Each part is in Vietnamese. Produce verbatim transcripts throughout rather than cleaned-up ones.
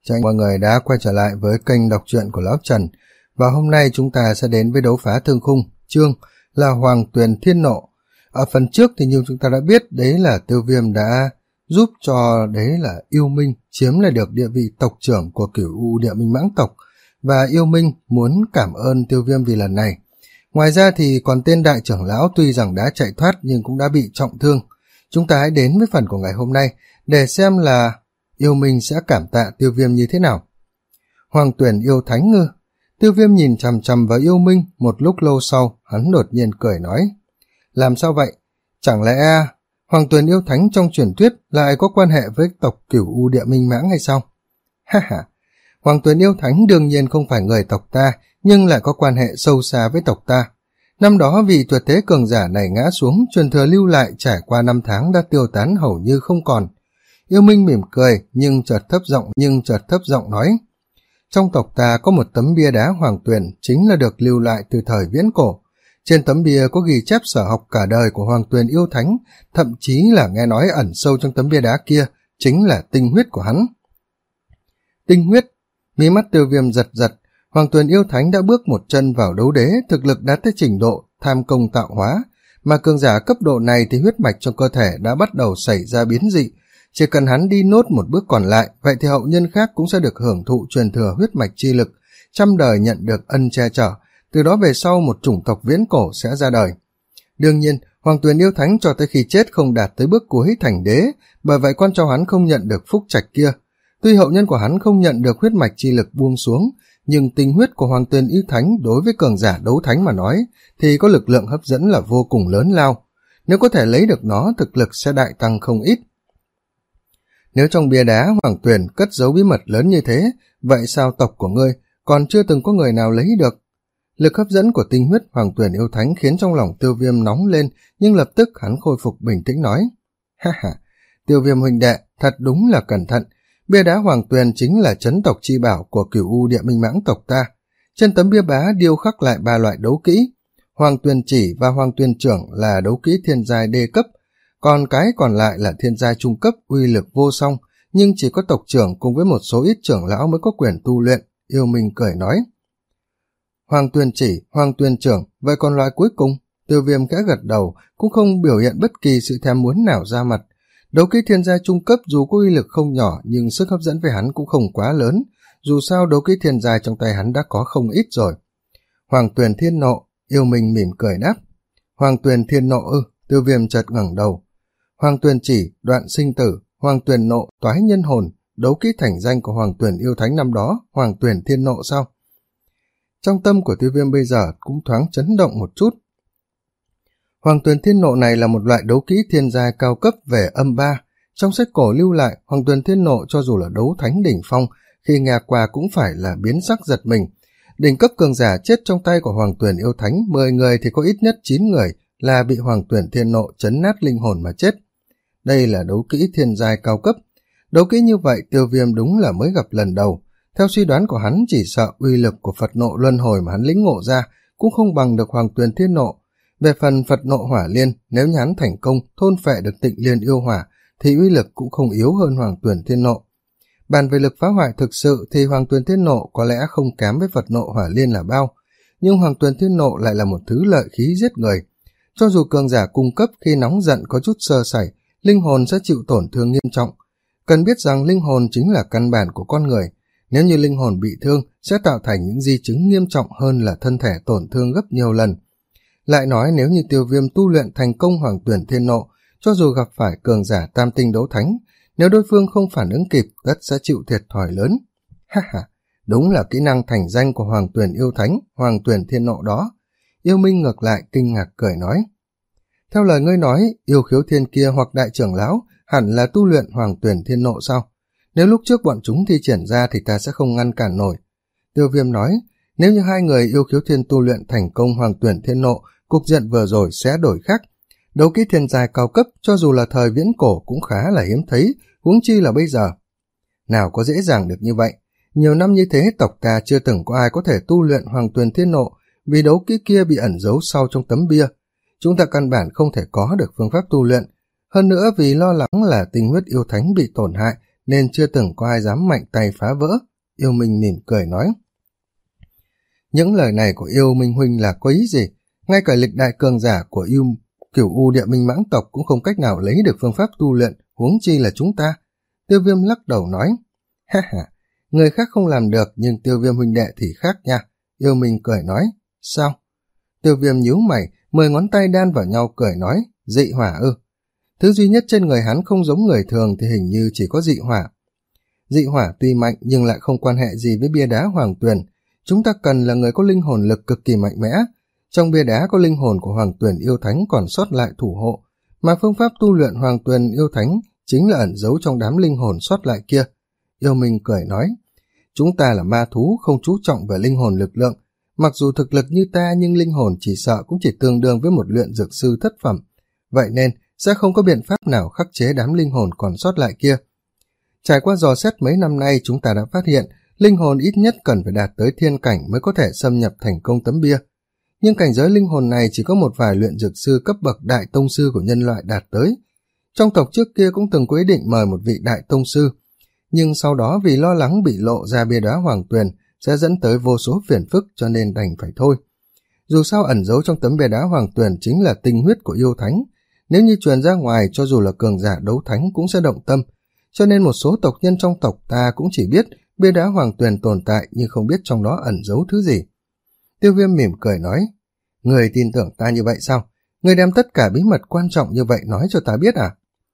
Chào mọi người đã quay trở lại với kênh đọc truyện của Lão Trần. Và hôm nay chúng ta sẽ đến với đấu phá thương khung, chương là Hoàng Tuyền Thiên Nộ. Ở phần trước thì như chúng ta đã biết, đấy là Tiêu Viêm đã giúp cho đấy là Yêu Minh chiếm lại được địa vị tộc trưởng của Cửu U Địa Minh Mãng tộc. Và Yêu Minh muốn cảm ơn Tiêu Viêm vì lần này. Ngoài ra thì còn tên đại trưởng lão tuy rằng đã chạy thoát nhưng cũng đã bị trọng thương. Chúng ta hãy đến với phần của ngày hôm nay để xem là Yêu Minh sẽ cảm tạ Tiêu Viêm như thế nào. Hoàng Tuyền yêu thánh ngư. Tiêu Viêm nhìn chằm chằm vào Yêu Minh, một lúc lâu sau hắn đột nhiên cười nói: làm sao vậy? Chẳng lẽ Hoàng Tuyền yêu thánh trong truyền thuyết lại có quan hệ với tộc Cửu U Địa Minh Mãng hay sao? Ha ha, Hoàng Tuyền yêu thánh đương nhiên không phải người tộc ta, nhưng lại có quan hệ sâu xa với tộc ta. Năm đó vị tuyệt thế cường giả này ngã xuống, truyền thừa lưu lại trải qua năm tháng đã tiêu tán hầu như không còn. Yêu Minh mỉm cười nhưng chợt thấp giọng nhưng chợt thấp giọng nói: trong tộc ta có một tấm bia đá Hoàng Tuyền, chính là được lưu lại từ thời viễn cổ. Trên tấm bia có ghi chép sở học cả đời của Hoàng Tuyền yêu thánh, thậm chí là nghe nói ẩn sâu trong tấm bia đá kia chính là tinh huyết của hắn. Tinh huyết? Mí mắt Tiêu Viêm giật giật. Hoàng Tuyền yêu thánh đã bước một chân vào đấu đế, thực lực đã tới trình độ tham công tạo hóa, mà cường giả cấp độ này thì huyết mạch trong cơ thể đã bắt đầu xảy ra biến dị. Chỉ cần hắn đi nốt một bước còn lại, vậy thì hậu nhân khác cũng sẽ được hưởng thụ truyền thừa huyết mạch chi lực, trăm đời nhận được ân che chở, từ đó về sau một chủng tộc viễn cổ sẽ ra đời. Đương nhiên, Hoàng Tuyền yêu thánh cho tới khi chết không đạt tới bước cuối thành đế, bởi vậy con cháu hắn không nhận được phúc trạch kia. Tuy hậu nhân của hắn không nhận được huyết mạch chi lực buông xuống, nhưng tinh huyết của Hoàng Tuyền yêu thánh đối với cường giả đấu thánh mà nói thì có lực lượng hấp dẫn là vô cùng lớn lao. Nếu có thể lấy được nó, thực lực sẽ đại tăng không ít. Nếu trong bia đá Hoàng Tuyền cất giấu bí mật lớn như thế, vậy sao tộc của ngươi còn chưa từng có người nào lấy được? Lực hấp dẫn của tinh huyết Hoàng Tuyền yêu thánh khiến trong lòng Tiêu Viêm nóng lên, nhưng lập tức hắn khôi phục bình tĩnh nói: ha ha, Tiêu Viêm huynh đệ, thật đúng là cẩn thận. Bia đá Hoàng Tuyền chính là trấn tộc chi bảo của Cửu U Địa Minh Mãng tộc ta. Trên tấm bia đá điêu khắc lại ba loại đấu kỹ. Hoàng Tuyền chỉ và Hoàng Tuyền trưởng là đấu kỹ thiên giai đê cấp, còn cái còn lại là thiên giai trung cấp uy lực vô song, nhưng chỉ có tộc trưởng cùng với một số ít trưởng lão mới có quyền tu luyện. Yêu Minh cười nói: Hoàng Tuyền chỉ, Hoàng Tuyền trưởng, vậy còn loại cuối cùng? Tiêu Viêm khẽ gật đầu, cũng không biểu hiện bất kỳ sự thèm muốn nào ra mặt. Đấu kỹ thiên giai trung cấp dù có uy lực không nhỏ, nhưng sức hấp dẫn với hắn cũng không quá lớn, dù sao đấu kỹ thiên giai trong tay hắn đã có không ít rồi. Hoàng Tuyền Thiên Nộ. Yêu Minh mỉm cười đáp: Hoàng Tuyền Thiên Nộ ư? Tiêu Viêm chợt ngẩng đầu. Hoàng Tuyền chỉ, đoạn sinh tử, Hoàng Tuyền nộ, toái nhân hồn, đấu kỹ thành danh của Hoàng Tuyền yêu thánh năm đó, Hoàng Tuyền Thiên Nộ sao? Trong tâm của Tiêu Viêm bây giờ cũng thoáng chấn động một chút. Hoàng Tuyền Thiên Nộ này là một loại đấu kỹ thiên giai cao cấp về âm ba. Trong sách cổ lưu lại, Hoàng Tuyền Thiên Nộ cho dù là đấu thánh đỉnh phong, khi nghe qua cũng phải là biến sắc giật mình. Đỉnh cấp cường giả chết trong tay của Hoàng Tuyền yêu thánh, mười người thì có ít nhất chín người là bị Hoàng Tuyền Thiên Nộ chấn nát linh hồn mà chết. Đây là đấu kỹ thiên giai cao cấp. Đấu kỹ như vậy Tiêu Viêm đúng là mới gặp lần đầu. Theo suy đoán của hắn, chỉ sợ uy lực của Phật Nộ Luân Hồi mà hắn lĩnh ngộ ra cũng không bằng được Hoàng Tuyền Thiên Nộ. Về phần Phật Nộ Hỏa Liên, nếu như hắn thành công thôn phệ được Tịnh Liên yêu hỏa thì uy lực cũng không yếu hơn Hoàng Tuyền Thiên Nộ. Bàn về lực phá hoại thực sự thì Hoàng Tuyền Thiên Nộ có lẽ không kém với Phật Nộ Hỏa Liên là bao, nhưng Hoàng Tuyền Thiên Nộ lại là một thứ lợi khí giết người. Cho dù cường giả cung cấp khi nóng giận có chút sơ sẩy, linh hồn sẽ chịu tổn thương nghiêm trọng. Cần biết rằng linh hồn chính là căn bản của con người. Nếu như linh hồn bị thương sẽ tạo thành những di chứng nghiêm trọng hơn là thân thể tổn thương gấp nhiều lần. Lại nói nếu như Tiêu Viêm tu luyện thành công Hoàng Tuyền Thiên Nộ, cho dù gặp phải cường giả tam tinh đấu thánh, nếu đối phương không phản ứng kịp tất sẽ chịu thiệt thòi lớn. Ha ha, đúng là kỹ năng thành danh của Hoàng Tuyền yêu thánh, Hoàng Tuyền Thiên Nộ đó. Yêu Minh ngược lại kinh ngạc cười nói: theo lời ngươi nói, Yêu Khiếu Thiên kia hoặc đại trưởng lão hẳn là tu luyện Hoàng Tuyền Thiên Nộ sao? Nếu lúc trước bọn chúng thi triển ra thì ta sẽ không ngăn cản nổi. Tiêu Viêm nói: nếu như hai người Yêu Khiếu Thiên tu luyện thành công Hoàng Tuyền Thiên Nộ, cục diện vừa rồi sẽ đổi khác. Đấu kỹ thiên giai cao cấp cho dù là thời viễn cổ cũng khá là hiếm thấy, huống chi là bây giờ. Nào có dễ dàng được như vậy. Nhiều năm như thế tộc ta chưa từng có ai có thể tu luyện Hoàng Tuyền Thiên Nộ, vì đấu kỹ kia bị ẩn giấu sau trong tấm bia. Chúng ta căn bản không thể có được phương pháp tu luyện. Hơn nữa vì lo lắng là tinh huyết yêu thánh bị tổn hại nên chưa từng có ai dám mạnh tay phá vỡ. Yêu Minh mỉm cười nói. Những lời này của Yêu Minh huynh là có ý gì? Ngay cả lịch đại cường giả của yêu Cửu U Địa Minh Mãng tộc cũng không cách nào lấy được phương pháp tu luyện, huống chi là chúng ta. Tiêu Viêm lắc đầu nói. Ha ha, người khác không làm được nhưng Tiêu Viêm huynh đệ thì khác nha. Yêu Minh cười nói. Sao? Tiêu Viêm nhíu mày, mười ngón tay đan vào nhau cười nói. Dị hỏa ư? Thứ duy nhất trên người hắn không giống người thường thì hình như chỉ có dị hỏa. Dị hỏa tuy mạnh nhưng lại không quan hệ gì với bia đá Hoàng Tuyền. Chúng ta cần là người có linh hồn lực cực kỳ mạnh mẽ. Trong bia đá có linh hồn của Hoàng Tuyền yêu thánh còn sót lại thủ hộ, mà phương pháp tu luyện Hoàng Tuyền yêu thánh chính là ẩn giấu trong đám linh hồn sót lại kia. Yêu Minh cười nói. Chúng ta là ma thú không chú trọng về linh hồn lực lượng. Mặc dù thực lực như ta nhưng linh hồn chỉ sợ cũng chỉ tương đương với một luyện dược sư thất phẩm. Vậy nên sẽ không có biện pháp nào khắc chế đám linh hồn còn sót lại kia. Trải qua dò xét mấy năm nay chúng ta đã phát hiện linh hồn ít nhất cần phải đạt tới thiên cảnh mới có thể xâm nhập thành công tấm bia. Nhưng cảnh giới linh hồn này chỉ có một vài luyện dược sư cấp bậc đại tông sư của nhân loại đạt tới. Trong tộc trước kia cũng từng có ý định mời một vị đại tông sư, nhưng sau đó vì lo lắng bị lộ ra bia đá Hoàng Tuyền sẽ dẫn tới vô số phiền phức cho nên đành phải thôi. Dù sao ẩn giấu trong tấm bia đá Hoàng Tuyền chính là tinh huyết của yêu thánh, nếu như truyền ra ngoài cho dù là cường giả đấu thánh cũng sẽ động tâm, cho nên một số tộc nhân trong tộc ta cũng chỉ biết bia đá Hoàng Tuyền tồn tại nhưng không biết trong đó ẩn giấu thứ gì. Tiêu Viêm mỉm cười nói. Người tin tưởng ta như vậy sao? Người đem tất cả bí mật quan trọng như vậy nói cho ta biết à?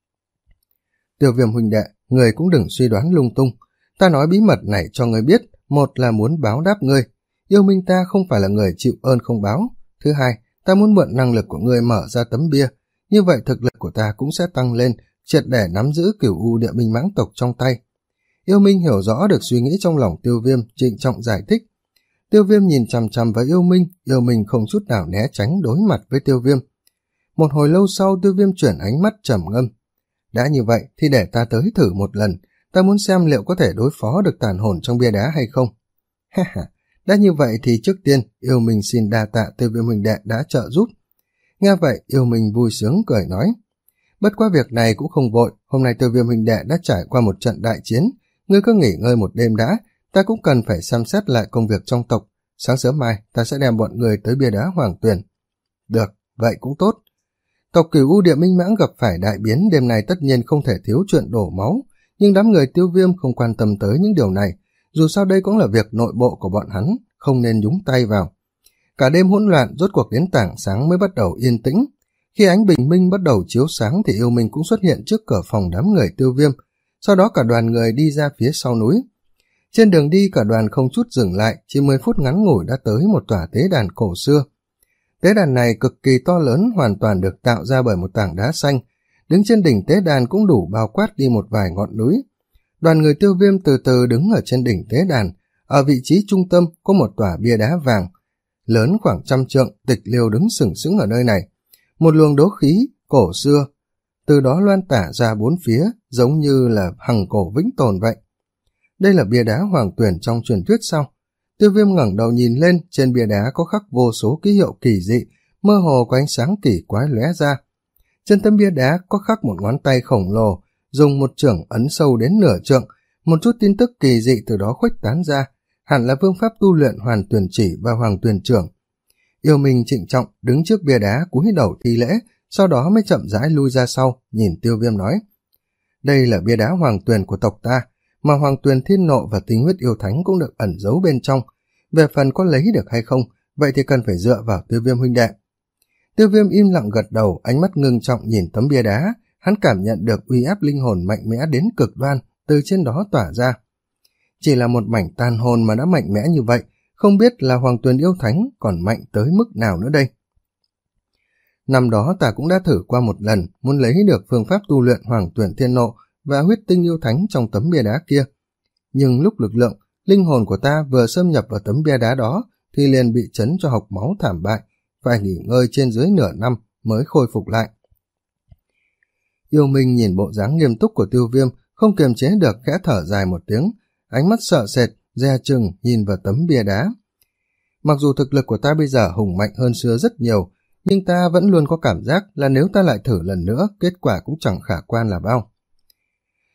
Tiêu Viêm huynh đệ, người cũng đừng suy đoán lung tung. Ta nói bí mật này cho người biết, một là muốn báo đáp ngươi. Yêu Minh ta không phải là người chịu ơn không báo. Thứ hai, ta muốn mượn năng lực của ngươi mở ra tấm bia. Như vậy thực lực của ta cũng sẽ tăng lên, triệt để nắm giữ Cửu U Địa Minh Mãng tộc trong tay. Yêu Minh hiểu rõ được suy nghĩ trong lòng Tiêu Viêm, trịnh trọng giải thích. Tiêu Viêm nhìn chằm chằm vào Yêu Minh, Yêu Minh không chút nào né tránh đối mặt với Tiêu Viêm. Một hồi lâu sau Tiêu Viêm chuyển ánh mắt trầm ngâm. Đã như vậy thì để ta tới thử một lần, ta muốn xem liệu có thể đối phó được tàn hồn trong bia đá hay không. Ha ha, đã như vậy thì trước tiên Yêu Minh xin đa tạ Tiêu Viêm huynh đệ đã trợ giúp. Nghe vậy Yêu Minh vui sướng cười nói. Bất quá việc này cũng không vội, hôm nay Tiêu Viêm huynh đệ đã trải qua một trận đại chiến, ngươi cứ nghỉ ngơi một đêm đã, ta cũng cần phải xem xét lại công việc trong tộc, sáng sớm mai ta sẽ đem bọn người tới bia đá Hoàng Tuyền. Được, vậy cũng tốt. Tộc Cửu U Địa Minh Mãng gặp phải đại biến đêm nay tất nhiên không thể thiếu chuyện đổ máu, nhưng đám người Tiêu Viêm không quan tâm tới những điều này, dù sao đây cũng là việc nội bộ của bọn hắn, không nên nhúng tay vào. Cả đêm hỗn loạn rốt cuộc đến tảng sáng mới bắt đầu yên tĩnh. Khi ánh bình minh bắt đầu chiếu sáng thì Yêu Minh cũng xuất hiện trước cửa phòng đám người Tiêu Viêm, sau đó cả đoàn người đi ra phía sau núi. Trên đường đi cả đoàn không chút dừng lại, chỉ mười phút ngắn ngủi đã tới một tòa tế đàn cổ xưa. Tế đàn này cực kỳ to lớn, hoàn toàn được tạo ra bởi một tảng đá xanh, đứng trên đỉnh tế đàn cũng đủ bao quát đi một vài ngọn núi. Đoàn người Tiêu Viêm từ từ đứng ở trên đỉnh tế đàn, ở vị trí trung tâm có một tòa bia đá vàng, lớn khoảng trăm trượng, tịch liêu đứng sừng sững ở nơi này. Một luồng đấu khí cổ xưa từ đó loan tả ra bốn phía, giống như là hằng cổ vĩnh tồn vậy. Đây là bia đá Hoàng Tuyền trong truyền thuyết sao? Tiêu Viêm ngẩng đầu nhìn lên, trên bia đá có khắc vô số ký hiệu kỳ dị, mơ hồ có ánh sáng kỳ quái lóe ra. Trên tấm bia đá có khắc một ngón tay khổng lồ, dùng một chưởng ấn sâu đến nửa trượng, một chút tin tức kỳ dị từ đó khuếch tán ra, hẳn là phương pháp tu luyện Hoàn Tuyền Chỉ và Hoàng Tuyền Chưởng. Yêu Minh trịnh trọng đứng trước bia đá cúi đầu thi lễ, sau đó mới chậm rãi lui ra sau, nhìn Tiêu Viêm nói. Đây là bia đá Hoàng Tuyền của tộc ta, mà Hoàng Tuyền Thiên Nộ và tinh huyết yêu thánh cũng được ẩn giấu bên trong. Về phần có lấy được hay không, vậy thì cần phải dựa vào Tiêu Viêm huynh đệ. Tiêu Viêm im lặng gật đầu, ánh mắt ngưng trọng nhìn tấm bia đá, hắn cảm nhận được uy áp linh hồn mạnh mẽ đến cực đoan từ trên đó tỏa ra. Chỉ là một mảnh tàn hồn mà đã mạnh mẽ như vậy, không biết là Hoàng Tuyền yêu thánh còn mạnh tới mức nào nữa đây. Năm đó ta cũng đã thử qua một lần, muốn lấy được phương pháp tu luyện Hoàng Tuyền Thiên Nộ và huyết tinh yêu thánh trong tấm bia đá kia. Nhưng lúc lực lượng, linh hồn của ta vừa xâm nhập vào tấm bia đá đó thì liền bị chấn cho hộc máu thảm bại, phải nghỉ ngơi trên dưới nửa năm mới khôi phục lại. Yêu Minh nhìn bộ dáng nghiêm túc của Tiêu Viêm, không kiềm chế được khẽ thở dài một tiếng, ánh mắt sợ sệt, dè chừng nhìn vào tấm bia đá. Mặc dù thực lực của ta bây giờ hùng mạnh hơn xưa rất nhiều, nhưng ta vẫn luôn có cảm giác là nếu ta lại thử lần nữa, kết quả cũng chẳng khả quan là bao.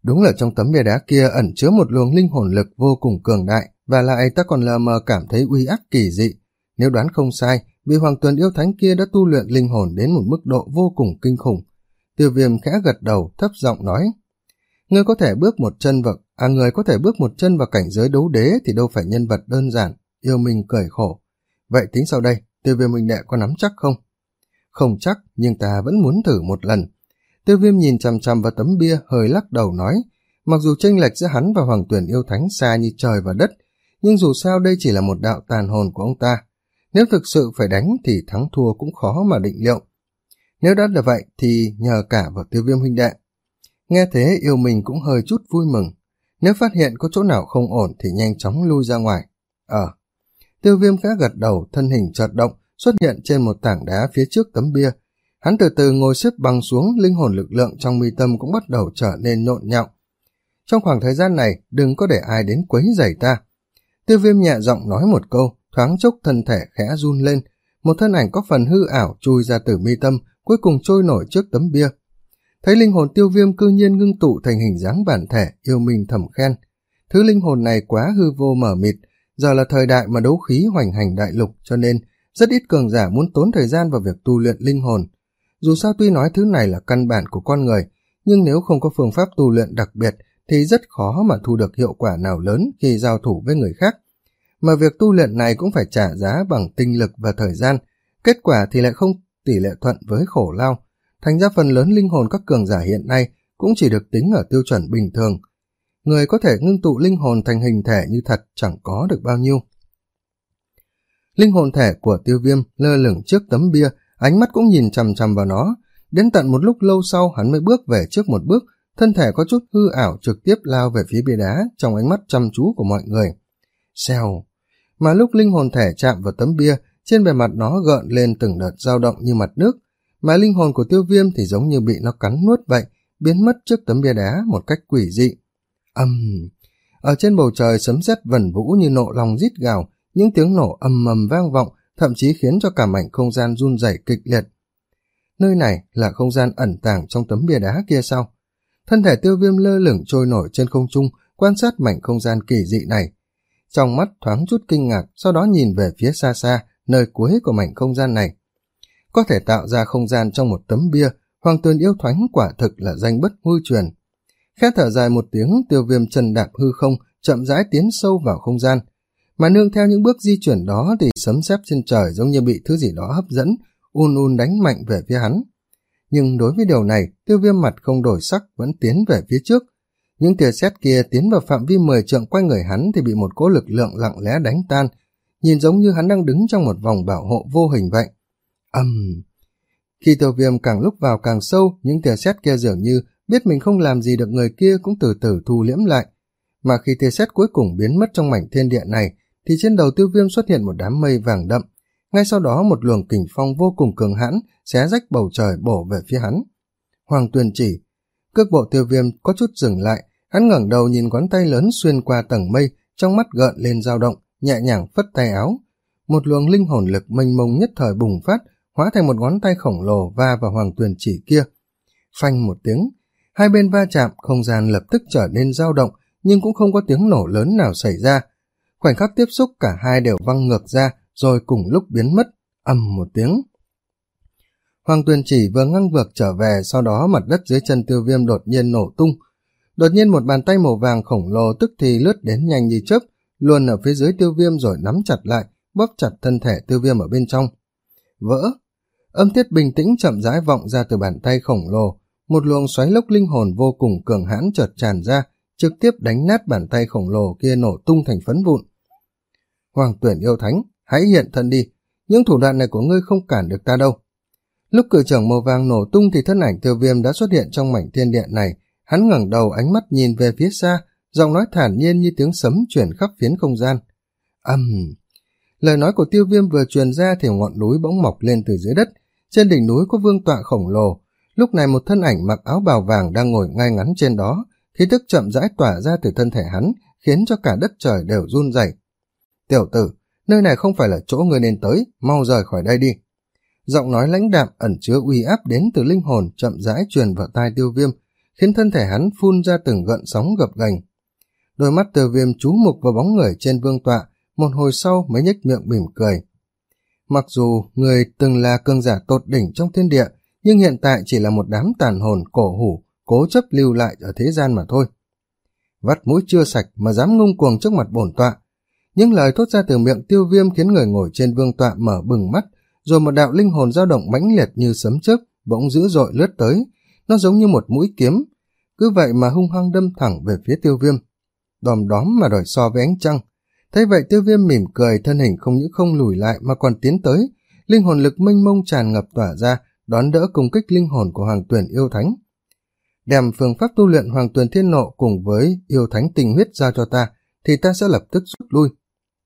Đúng là trong tấm bia đá kia ẩn chứa một luồng linh hồn lực vô cùng cường đại, và lại ta còn lờ mờ cảm thấy uy áp kỳ dị. Nếu đoán không sai, vị Hoàng Tuyền yêu thánh kia đã tu luyện linh hồn đến một mức độ vô cùng kinh khủng. Tiêu Viêm khẽ gật đầu, thấp giọng nói: Ngươi có thể bước một chân vào, à người có thể bước một chân vào cảnh giới đấu đế thì đâu phải nhân vật đơn giản. Yêu Minh cười khổ: Vậy tính sau đây, Tiêu Viêm huynh đệ có nắm chắc không? Không chắc, nhưng ta vẫn muốn thử một lần. Tiêu Viêm nhìn chằm chằm vào tấm bia, hơi lắc đầu nói: Mặc dù chênh lệch giữa hắn và Hoàng Tuyền yêu thánh xa như trời và đất, nhưng dù sao đây chỉ là một đạo tàn hồn của ông ta. Nếu thực sự phải đánh thì thắng thua cũng khó mà định liệu. Nếu đã là vậy thì nhờ cả vào Tiêu Viêm huynh đệ. Nghe thế Yêu Minh cũng hơi chút vui mừng. Nếu phát hiện có chỗ nào không ổn thì nhanh chóng lui ra ngoài. Ờ. Tiêu Viêm khẽ gật đầu, thân hình chợt động, xuất hiện trên một tảng đá phía trước tấm bia. Hắn từ từ ngồi xếp bằng xuống, linh hồn lực lượng trong mi tâm cũng bắt đầu trở nên nhộn nhạo. Trong khoảng thời gian này, đừng có để ai đến quấy rầy ta. Tiêu Viêm nhẹ giọng nói một câu, thoáng chốc thân thể khẽ run lên, một thân ảnh có phần hư ảo chui ra từ mi tâm, cuối cùng trôi nổi trước tấm bia. Thấy linh hồn Tiêu Viêm cư nhiên ngưng tụ thành hình dáng bản thể, Yêu Minh thầm khen. Thứ linh hồn này quá hư vô mờ mịt, giờ là thời đại mà đấu khí hoành hành đại lục, cho nên rất ít cường giả muốn tốn thời gian vào việc tu luyện linh hồn. Dù sao tuy nói thứ này là căn bản của con người, nhưng nếu không có phương pháp tu luyện đặc biệt thì rất khó mà thu được hiệu quả nào lớn khi giao thủ với người khác. Mà việc tu luyện này cũng phải trả giá bằng tinh lực và thời gian, kết quả thì lại không tỷ lệ thuận với khổ lao. Thành ra phần lớn linh hồn các cường giả hiện nay cũng chỉ được tính ở tiêu chuẩn bình thường. Người có thể ngưng tụ linh hồn thành hình thể như thật chẳng có được bao nhiêu. Linh hồn thể của Tiêu Viêm lơ lửng trước tấm bia, ánh mắt cũng nhìn chằm chằm vào nó. Đến tận một lúc lâu sau hắn mới bước về trước một bước, thân thể có chút hư ảo trực tiếp lao về phía bia đá trong ánh mắt chăm chú của mọi người. Xèo! Mà lúc linh hồn thể chạm vào tấm bia, trên bề mặt nó gợn lên từng đợt dao động như mặt nước, mà linh hồn của Tiêu Viêm thì giống như bị nó cắn nuốt vậy, biến mất trước tấm bia đá một cách quỷ dị. Ầm! Uhm. Ở trên bầu trời sấm sét vần vũ như nộ long rít gào, những tiếng nổ ầm ầm vang vọng, thậm chí khiến cho cả mảnh không gian run rẩy kịch liệt. Nơi này là không gian ẩn tàng trong tấm bia đá kia sao? Thân thể Tiêu Viêm lơ lửng trôi nổi trên không trung, quan sát mảnh không gian kỳ dị này. Trong mắt thoáng chút kinh ngạc, sau đó nhìn về phía xa xa, nơi cuối của mảnh không gian này. Có thể tạo ra không gian trong một tấm bia, Hoàng Tuyền yêu thánh quả thực là danh bất hư truyền. Khẽ thở dài một tiếng, Tiêu Viêm chân đạp hư không, chậm rãi tiến sâu vào không gian. Mà nương theo những bước di chuyển đó thì sấm sét trên trời giống như bị thứ gì đó hấp dẫn, un un đánh mạnh về phía hắn. Nhưng đối với điều này, Tiêu Viêm mặt không đổi sắc vẫn tiến về phía trước. Những tia sét kia tiến vào phạm vi mười trượng quanh người hắn thì bị một cỗ lực lượng lặng lẽ đánh tan, nhìn giống như hắn đang đứng trong một vòng bảo hộ vô hình vậy. Ầm! Uhm. Khi Tiêu Viêm càng lúc vào càng sâu, những tia sét kia dường như biết mình không làm gì được người kia cũng từ từ thu liễm lại. Mà khi tia sét cuối cùng biến mất trong mảnh thiên địa này, thì trên đầu Tiêu Viêm xuất hiện một đám mây vàng đậm. Ngay sau đó một luồng kình phong vô cùng cường hãn xé rách bầu trời bổ về phía hắn. Hoàng Tuyền chỉ. Cước bộ Tiêu Viêm có chút dừng lại, hắn ngẩng đầu nhìn ngón tay lớn xuyên qua tầng mây, trong mắt gợn lên dao động, nhẹ nhàng phất tay áo. Một luồng linh hồn lực mênh mông nhất thời bùng phát, hóa thành một ngón tay khổng lồ va vào Hoàng Tuyền chỉ kia. Phanh một tiếng, hai bên va chạm, không gian lập tức trở nên dao động, nhưng cũng không có tiếng nổ lớn nào xảy ra. Khoảnh khắc tiếp xúc cả hai đều văng ngược ra, rồi cùng lúc biến mất, ầm một tiếng. Hoàng Tuyền chỉ vừa ngang vượt trở về, sau đó mặt đất dưới chân Tiêu Viêm đột nhiên nổ tung. Đột nhiên một bàn tay màu vàng khổng lồ tức thì lướt đến nhanh như chớp, luồn ở phía dưới Tiêu Viêm rồi nắm chặt lại, bóp chặt thân thể Tiêu Viêm ở bên trong. Vỡ! Âm tiết bình tĩnh chậm rãi vọng ra từ bàn tay khổng lồ, một luồng xoáy lốc linh hồn vô cùng cường hãn chợt tràn ra, trực tiếp đánh nát bàn tay khổng lồ kia nổ tung thành phấn vụn. Hoàng Tuyền yêu thánh, hãy hiện thân đi, những thủ đoạn này của ngươi không cản được ta đâu. Lúc cự trưởng màu vàng nổ tung thì thân ảnh Tiêu Viêm đã xuất hiện trong mảnh thiên địa này, hắn ngẩng đầu ánh mắt nhìn về phía xa, giọng nói thản nhiên như tiếng sấm chuyển khắp phiến không gian. Ầm! Uhm. Lời nói của Tiêu Viêm vừa truyền ra thì ngọn núi bỗng mọc lên từ dưới đất, trên đỉnh núi có vương tọa khổng lồ, lúc này một thân ảnh mặc áo bào vàng đang ngồi ngay ngắn trên đó, khí tức chậm rãi tỏa ra từ thân thể hắn, khiến cho cả đất trời đều run rẩy. Tiểu tử, nơi này không phải là chỗ ngươi nên tới, mau rời khỏi đây đi. Giọng nói lãnh đạm ẩn chứa uy áp đến từ linh hồn chậm rãi truyền vào tai Tiêu Viêm, khiến thân thể hắn phun ra từng gợn sóng gập ghềnh. Đôi mắt Tiêu Viêm chú mục vào bóng người trên vương tọa, một hồi sau mới nhếch miệng mỉm cười. Mặc dù người từng là cường giả tột đỉnh trong thiên địa, nhưng hiện tại chỉ là một đám tàn hồn cổ hủ, cố chấp lưu lại ở thế gian mà thôi. Vắt mũi chưa sạch mà dám ngông cuồng trước mặt bổn tọa. Những lời thốt ra từ miệng Tiêu Viêm khiến người ngồi trên vương tọa mở bừng mắt, rồi một đạo linh hồn dao động mãnh liệt như sấm chớp bỗng dữ dội lướt tới. Nó giống như một mũi kiếm, cứ vậy mà hung hăng đâm thẳng về phía Tiêu Viêm, đòm đóm mà đòi so với ánh trăng. Thấy vậy Tiêu Viêm mỉm cười, thân hình không những không lùi lại mà còn tiến tới, linh hồn lực mênh mông tràn ngập tỏa ra, đón đỡ công kích linh hồn của Hoàng Tuyền Yêu Thánh. Đem phương pháp tu luyện Hoàng Tuyền Thiên Nộ cùng với Yêu Thánh Tình Huyết giao cho ta, thì ta sẽ lập tức rút lui.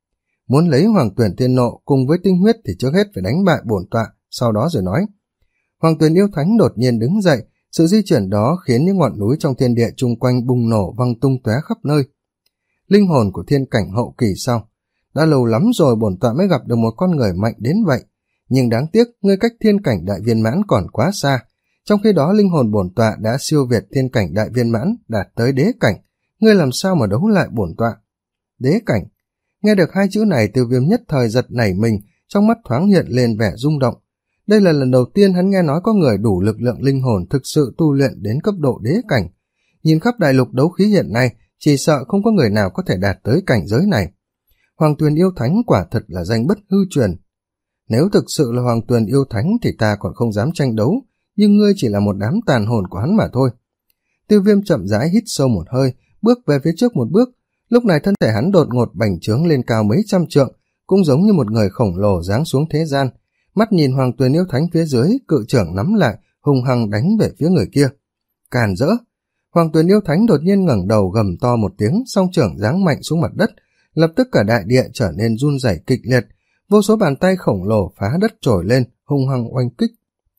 Muốn lấy Hoàng Tuyền Thiên Nộ cùng với tinh huyết thì trước hết phải đánh bại bổn tọa, sau đó rồi nói. Hoàng Tuyền Yêu Thánh đột nhiên đứng dậy, sự di chuyển đó khiến những ngọn núi trong thiên địa chung quanh bùng nổ văng tung tóe khắp nơi. Linh hồn của thiên cảnh hậu kỳ sao? Đã lâu lắm rồi bổn tọa mới gặp được một con người mạnh đến vậy, nhưng đáng tiếc ngươi cách thiên cảnh đại viên mãn còn quá xa. Trong khi đó linh hồn bổn tọa đã siêu việt thiên cảnh đại viên mãn, đạt tới đế cảnh, ngươi làm sao mà đấu lại bổn tọa? Đế cảnh. Nghe được hai chữ này, Tiêu Viêm nhất thời giật nảy mình, trong mắt thoáng hiện lên vẻ rung động. Đây là lần đầu tiên hắn nghe nói có người đủ lực lượng linh hồn thực sự tu luyện đến cấp độ đế cảnh. Nhìn khắp đại lục đấu khí hiện nay, chỉ sợ không có người nào có thể đạt tới cảnh giới này. Hoàng Tuyền Yêu Thánh quả thật là danh bất hư truyền. Nếu thực sự là Hoàng Tuyền Yêu Thánh thì ta còn không dám tranh đấu, nhưng ngươi chỉ là một đám tàn hồn của hắn mà thôi. Tiêu Viêm chậm rãi hít sâu một hơi, bước về phía trước một bước. Lúc này thân thể hắn đột ngột bành trướng lên cao mấy trăm trượng, cũng giống như một người khổng lồ giáng xuống thế gian. Mắt nhìn Hoàng Tuyền Yêu Thánh phía dưới, cự trưởng nắm lại, hung hăng đánh về phía người kia. Càn rỡ! Hoàng Tuyền Yêu Thánh đột nhiên ngẩng đầu gầm to một tiếng, song trưởng giáng mạnh xuống mặt đất, lập tức cả đại địa trở nên run rẩy kịch liệt, vô số bàn tay khổng lồ phá đất trồi lên, hung hăng oanh kích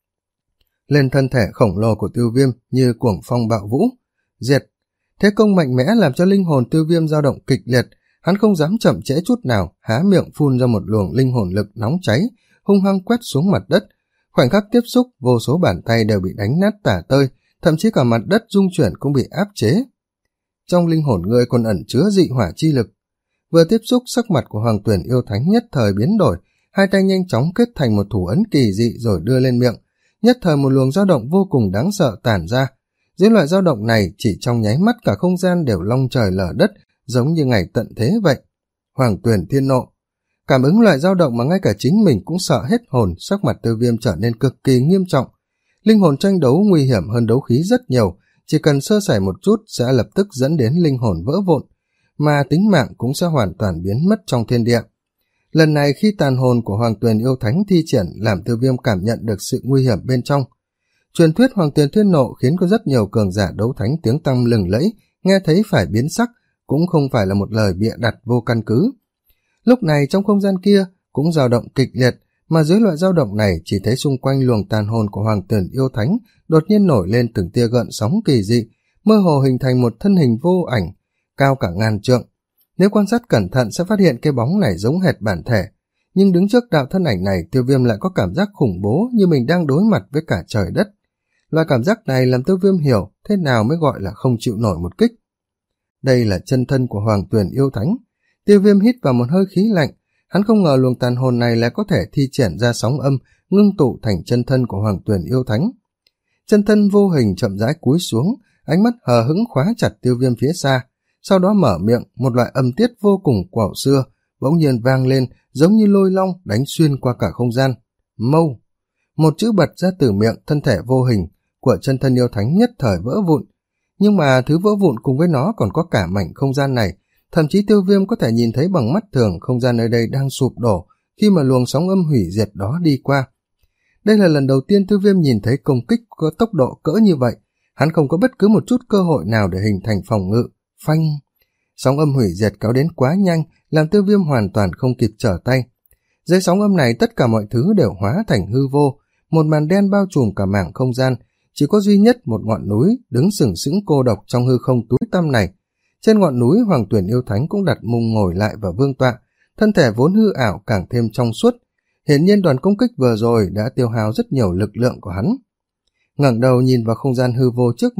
lên thân thể khổng lồ của Tiêu Viêm như cuồng phong bạo vũ. Diệt! Thế công mạnh mẽ làm cho linh hồn Tiêu Viêm dao động kịch liệt, hắn không dám chậm trễ chút nào, há miệng phun ra một luồng linh hồn lực nóng cháy, hung hăng quét xuống mặt đất. Khoảnh khắc tiếp xúc, vô số bàn tay đều bị đánh nát tả tơi, thậm chí cả mặt đất rung chuyển cũng bị áp chế. Trong linh hồn ngươi còn ẩn chứa dị hỏa chi lực. Vừa tiếp xúc, sắc mặt của Hoàng Tuyền Yêu Thánh nhất thời biến đổi, hai tay nhanh chóng kết thành một thủ ấn kỳ dị rồi đưa lên miệng. Nhất thời một luồng dao động vô cùng đáng sợ tản ra. Dưới loại dao động này, chỉ trong nháy mắt cả không gian đều long trời lở đất, giống như ngày tận thế vậy. Hoàng Tuyền Thiên Nộ. Cảm ứng loại dao động mà ngay cả chính mình cũng sợ hết hồn, sắc mặt Tiêu Viêm trở nên cực kỳ nghiêm trọng. Linh hồn tranh đấu nguy hiểm hơn đấu khí rất nhiều, chỉ cần sơ sẩy một chút sẽ lập tức dẫn đến linh hồn vỡ vụn, mà tính mạng cũng sẽ hoàn toàn biến mất trong thiên địa. Lần này khi tàn hồn của Hoàng Tuyền Yêu Thánh thi triển làm Tiêu Viêm cảm nhận được sự nguy hiểm bên trong. Truyền thuyết Hoàng Tuyền Thiên Nộ khiến có rất nhiều cường giả đấu thánh tiếng tăm lừng lẫy, nghe thấy phải biến sắc, cũng không phải là một lời bịa đặt vô căn cứ. Lúc này trong không gian kia cũng dao động kịch liệt, mà dưới loại dao động này chỉ thấy xung quanh luồng tàn hồn của Hoàng Tuyền Yêu Thánh đột nhiên nổi lên từng tia gợn sóng kỳ dị, mơ hồ hình thành một thân hình vô ảnh, cao cả ngàn trượng. Nếu quan sát cẩn thận sẽ phát hiện cái bóng này giống hệt bản thể, nhưng đứng trước đạo thân ảnh này, Tiêu Viêm lại có cảm giác khủng bố như mình đang đối mặt với cả trời đất. Loại cảm giác này làm Tiêu Viêm hiểu thế nào mới gọi là không chịu nổi một kích. Đây là chân thân của Hoàng Tuyền Yêu Thánh. Tiêu Viêm hít vào một hơi khí lạnh, hắn không ngờ luồng tàn hồn này lại có thể thi triển ra sóng âm, ngưng tụ thành chân thân của Hoàng Tuyền Yêu Thánh. Chân thân vô hình chậm rãi cúi xuống, ánh mắt hờ hững khóa chặt Tiêu Viêm phía xa, sau đó mở miệng, một loại âm tiết vô cùng cổ xưa bỗng nhiên vang lên, giống như lôi long đánh xuyên qua cả không gian. Mâu! Một chữ bật ra từ miệng thân thể vô hình của chân thân yêu thánh nhất thời vỡ vụn, nhưng mà thứ vỡ vụn cùng với nó còn có cả mảnh không gian này. Thậm chí Tiêu Viêm có thể nhìn thấy bằng mắt thường không gian nơi đây đang sụp đổ khi mà luồng sóng âm hủy diệt đó đi qua. Đây là lần đầu tiên Tiêu Viêm nhìn thấy công kích có tốc độ cỡ như vậy. Hắn không có bất cứ một chút cơ hội nào để hình thành phòng ngự. Phanh! Sóng âm hủy diệt kéo đến quá nhanh, làm Tiêu Viêm hoàn toàn không kịp trở tay. Dưới sóng âm này tất cả mọi thứ đều hóa thành hư vô, một màn đen bao trùm cả mảng không gian, chỉ có duy nhất một ngọn núi đứng sừng sững cô độc trong hư không túi tăm này. Trên ngọn núi, Hoàng Tuyền Yêu Thánh cũng đặt mông ngồi lại vào vương tọa, thân thể vốn hư ảo càng thêm trong suốt. Hiển nhiên đoàn công kích vừa rồi đã tiêu hao rất nhiều lực lượng của hắn. Ngẩng đầu nhìn vào không gian hư vô trước mặt,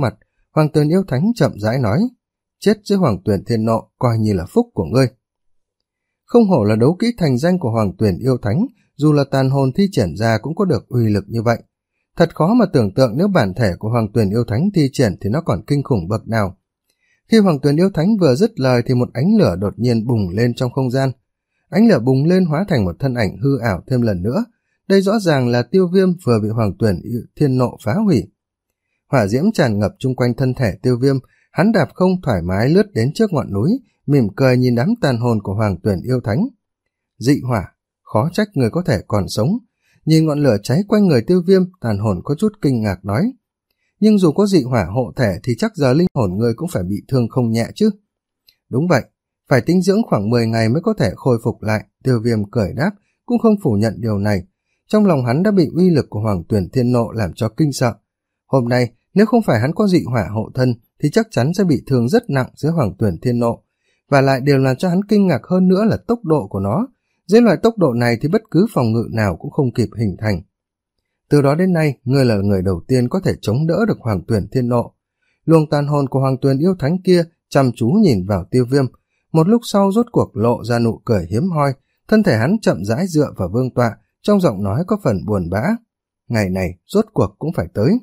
Hoàng Tuyền Yêu Thánh chậm rãi nói, chết dưới Hoàng Tuyền Thiên Nộ coi như là phúc của ngươi. Không hổ là đấu kỹ thành danh của Hoàng Tuyền Yêu Thánh, dù là tàn hồn thi triển ra cũng có được uy lực như vậy. Thật khó mà tưởng tượng nếu bản thể của Hoàng Tuyền Yêu Thánh thi triển thì nó còn kinh khủng bậc nào. Khi Hoàng Tuyền Yêu Thánh vừa dứt lời thì một ánh lửa đột nhiên bùng lên trong không gian. Ánh lửa bùng lên hóa thành một thân ảnh hư ảo thêm lần nữa. Đây rõ ràng là Tiêu Viêm vừa bị Hoàng Tuyền Thiên Nộ phá hủy. Hỏa diễm tràn ngập chung quanh thân thể Tiêu Viêm, hắn đạp không thoải mái lướt đến trước ngọn núi, mỉm cười nhìn đám tàn hồn của Hoàng Tuyền Yêu Thánh. Dị hỏa, khó trách người có thể còn sống. Nhìn ngọn lửa cháy quanh người Tiêu Viêm, tàn hồn có chút kinh ngạc nói. Nhưng dù có dị hỏa hộ thể thì chắc giờ linh hồn người cũng phải bị thương không nhẹ chứ. Đúng vậy, phải tinh dưỡng khoảng mười ngày mới có thể khôi phục lại, Tiêu Viêm cười đáp, cũng không phủ nhận điều này. Trong lòng hắn đã bị uy lực của Hoàng Tuyền Thiên Nộ làm cho kinh sợ. Hôm nay, nếu không phải hắn có dị hỏa hộ thân thì chắc chắn sẽ bị thương rất nặng dưới Hoàng Tuyền Thiên Nộ. Và lại điều làm cho hắn kinh ngạc hơn nữa là tốc độ của nó. Dưới loại tốc độ này thì bất cứ phòng ngự nào cũng không kịp hình thành. Từ đó đến nay, ngươi là người đầu tiên có thể chống đỡ được Hoàng Tuyền Thiên Nộ. Luồng tàn hồn của Hoàng Tuyền Yêu Thánh kia chăm chú nhìn vào Tiêu Viêm. Một lúc sau rốt cuộc lộ ra nụ cười hiếm hoi, thân thể hắn chậm rãi dựa vào vương tọa, trong giọng nói có phần buồn bã. Ngày này rốt cuộc cũng phải tới.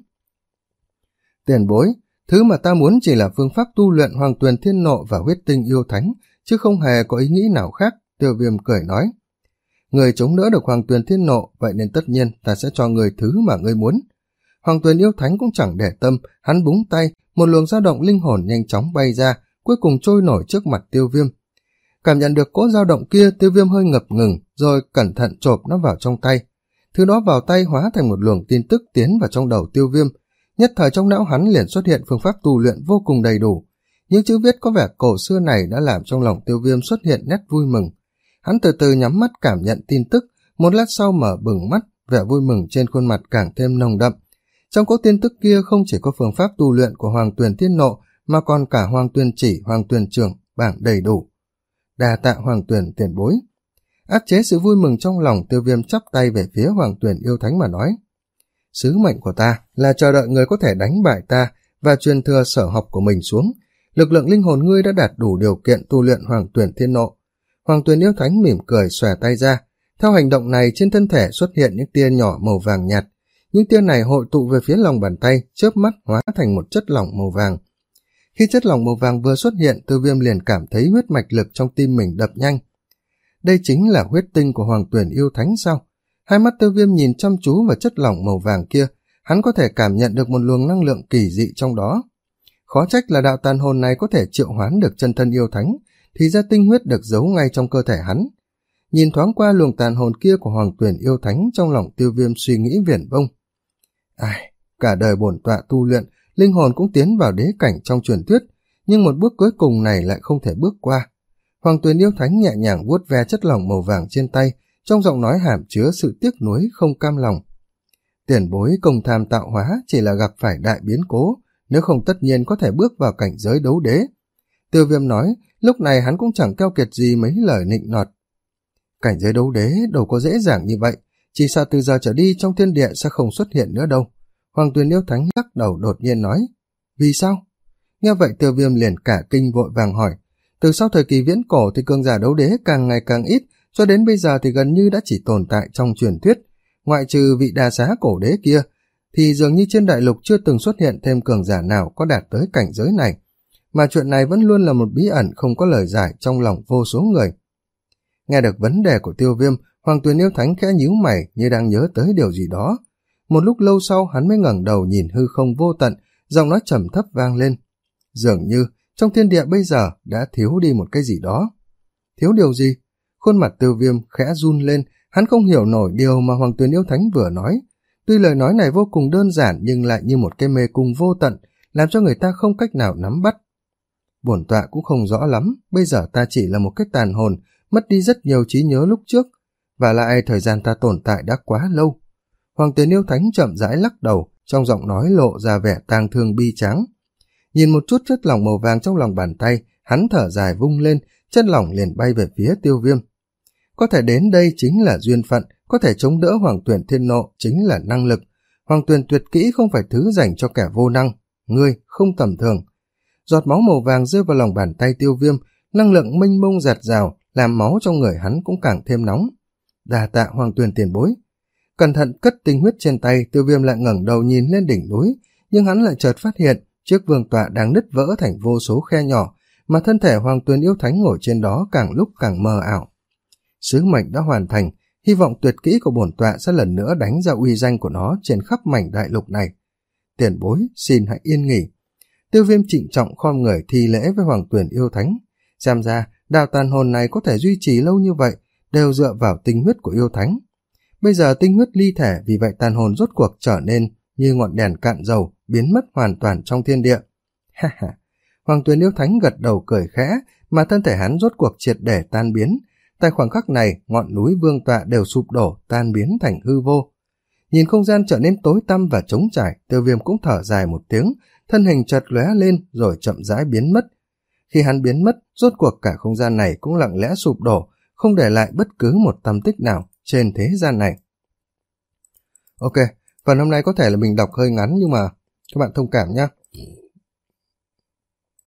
Tiền bối, thứ mà ta muốn chỉ là phương pháp tu luyện Hoàng Tuyền Thiên Nộ và huyết tinh yêu thánh, chứ không hề có ý nghĩ nào khác, Tiêu Viêm cười nói. Người chống đỡ được Hoàng Tuyền Thiên Nộ, vậy nên tất nhiên ta sẽ cho người thứ mà ngươi muốn. Hoàng Tuyền Yêu Thánh cũng chẳng để tâm, hắn búng tay, một luồng dao động linh hồn nhanh chóng bay ra, cuối cùng trôi nổi trước mặt Tiêu Viêm. Cảm nhận được cỗ dao động kia, Tiêu Viêm hơi ngập ngừng, rồi cẩn thận chộp nó vào trong tay. Thứ đó vào tay hóa thành một luồng tin tức tiến vào trong đầu Tiêu Viêm. Nhất thời trong não hắn liền xuất hiện phương pháp tu luyện vô cùng đầy đủ. Những chữ viết có vẻ cổ xưa này đã làm trong lòng Tiêu Viêm xuất hiện nét vui mừng. Hắn từ từ nhắm mắt cảm nhận tin tức, một lát sau mở bừng mắt, vẻ vui mừng trên khuôn mặt càng thêm nồng đậm. Trong cỗ tin tức kia không chỉ có phương pháp tu luyện của Hoàng Tuyền Thiên Nộ, mà còn cả Hoàng Tuyền Chỉ, Hoàng Tuyền Trường, bảng đầy đủ. Đà tạ Hoàng Tuyền tiền bối. Áp chế sự vui mừng trong lòng, Tiêu Viêm chắp tay về phía Hoàng Tuyền Yêu Thánh mà nói. Sứ mệnh của ta là chờ đợi người có thể đánh bại ta và truyền thừa sở học của mình xuống. Lực lượng linh hồn ngươi đã đạt đủ điều kiện tu luyện Hoàng Tuyền Thiên Nộ. Hoàng Tuyền Yêu Thánh mỉm cười xòe tay ra. Theo hành động này, trên thân thể xuất hiện những tia nhỏ màu vàng nhạt. Những tia này hội tụ về phía lòng bàn tay, chớp mắt hóa thành một chất lỏng màu vàng. Khi chất lỏng màu vàng vừa xuất hiện, Tiêu Viêm liền cảm thấy huyết mạch lực trong tim mình đập nhanh. Đây chính là huyết tinh của Hoàng Tuyền Yêu Thánh sao? Hai mắt Tiêu Viêm nhìn chăm chú vào chất lỏng màu vàng kia, hắn có thể cảm nhận được một luồng năng lượng kỳ dị trong đó. Khó trách là đạo tàn hồn này có thể triệu hoán được chân thân yêu thánh, thì ra tinh huyết được giấu ngay trong cơ thể hắn. Nhìn thoáng qua luồng tàn hồn kia của Hoàng Tuyền Yêu Thánh, trong lòng Tiêu Viêm suy nghĩ viển vông. Ai, cả đời bổn tọa tu luyện, linh hồn cũng tiến vào đế cảnh trong truyền thuyết, nhưng một bước cuối cùng này lại không thể bước qua. Hoàng Tuyền Yêu Thánh nhẹ nhàng vuốt ve chất lỏng màu vàng trên tay, trong giọng nói hàm chứa sự tiếc nuối không cam lòng. Tiền bối công tham tạo hóa chỉ là gặp phải đại biến cố, nếu không tất nhiên có thể bước vào cảnh giới đấu đế. Tiêu Viêm nói, lúc này hắn cũng chẳng keo kiệt gì mấy lời nịnh nọt. Cảnh giới đấu đế đâu có dễ dàng như vậy, chỉ sợ từ giờ trở đi trong thiên địa sẽ không xuất hiện nữa đâu. Hoàng Tuyền Yêu Thánh lắc đầu đột nhiên nói. Vì sao? Nghe vậy Tiêu Viêm liền cả kinh vội vàng hỏi. Từ sau thời kỳ viễn cổ thì cường giả đấu đế càng ngày càng ít, cho đến bây giờ thì gần như đã chỉ tồn tại trong truyền thuyết. Ngoại trừ vị đà xá cổ đế kia, thì dường như trên đại lục chưa từng xuất hiện thêm cường giả nào có đạt tới cảnh giới này. Mà chuyện này vẫn luôn là một bí ẩn không có lời giải trong lòng vô số người. Nghe được vấn đề của Tiêu Viêm, Hoàng Tuyền Yêu Thánh khẽ nhíu mày như đang nhớ tới điều gì đó. Một lúc lâu sau hắn mới ngẩng đầu nhìn hư không vô tận, giọng nói trầm thấp vang lên. Dường như trong thiên địa bây giờ đã thiếu đi một cái gì đó. Thiếu điều gì? Khuôn mặt Tiêu Viêm khẽ run lên, hắn không hiểu nổi điều mà Hoàng Tuyền Yêu Thánh vừa nói. Tuy lời nói này vô cùng đơn giản nhưng lại như một cái mê cung vô tận, làm cho người ta không cách nào nắm bắt. Bổn tọa cũng không rõ lắm, bây giờ ta chỉ là một cái tàn hồn, mất đi rất nhiều trí nhớ lúc trước, và lại thời gian ta tồn tại đã quá lâu. Hoàng Tuyền Yêu Thánh chậm rãi lắc đầu, trong giọng nói lộ ra vẻ tang thương bi tráng. Nhìn một chút chất lỏng màu vàng trong lòng bàn tay, hắn thở dài vung lên, chất lỏng liền bay về phía Tiêu Viêm. Có thể đến đây chính là duyên phận, có thể chống đỡ Hoàng Tuyền Thiên Nộ chính là năng lực. Hoàng Tuyền tuyệt kỹ không phải thứ dành cho kẻ vô năng, ngươi không tầm thường. Giọt máu màu vàng rơi vào lòng bàn tay Tiêu Viêm, năng lượng mênh mông giạt rào, làm máu trong người hắn cũng càng thêm nóng. Đà tạ Hoàng Tuyền tiền bối. Cẩn thận cất tinh huyết trên tay, Tiêu Viêm lại ngẩng đầu nhìn lên đỉnh núi, nhưng hắn lại chợt phát hiện chiếc vương tọa đang nứt vỡ thành vô số khe nhỏ, mà thân thể Hoàng Tuyền yêu thánh ngồi trên đó càng lúc càng mờ ảo. Sứ mệnh đã hoàn thành, hy vọng tuyệt kỹ của bổn tọa sẽ lần nữa đánh ra uy danh của nó trên khắp mảnh đại lục này. Tiền bối, xin hãy yên nghỉ. Tiêu Viêm trịnh trọng khom người thi lễ với Hoàng Tuyền yêu thánh. Xem ra, đạo tàn hồn này có thể duy trì lâu như vậy, đều dựa vào tinh huyết của yêu thánh. Bây giờ tinh huyết ly thể, vì vậy tàn hồn rốt cuộc trở nên như ngọn đèn cạn dầu, biến mất hoàn toàn trong thiên địa. Ha ha! Hoàng Tuyền yêu thánh gật đầu cười khẽ, mà thân thể hắn rốt cuộc triệt để tan biến. Tại khoảng khắc này, ngọn núi vương tọa đều sụp đổ, tan biến thành hư vô. Nhìn không gian trở nên tối tăm và trống trải, Tiêu Viêm cũng thở dài một tiếng, thân hình chợt lóe lên rồi chậm rãi biến mất. Khi hắn biến mất, rốt cuộc cả không gian này cũng lặng lẽ sụp đổ, không để lại bất cứ một tăm tích nào trên thế gian này. Ok, phần hôm nay có thể là mình đọc hơi ngắn nhưng mà các bạn thông cảm nhé.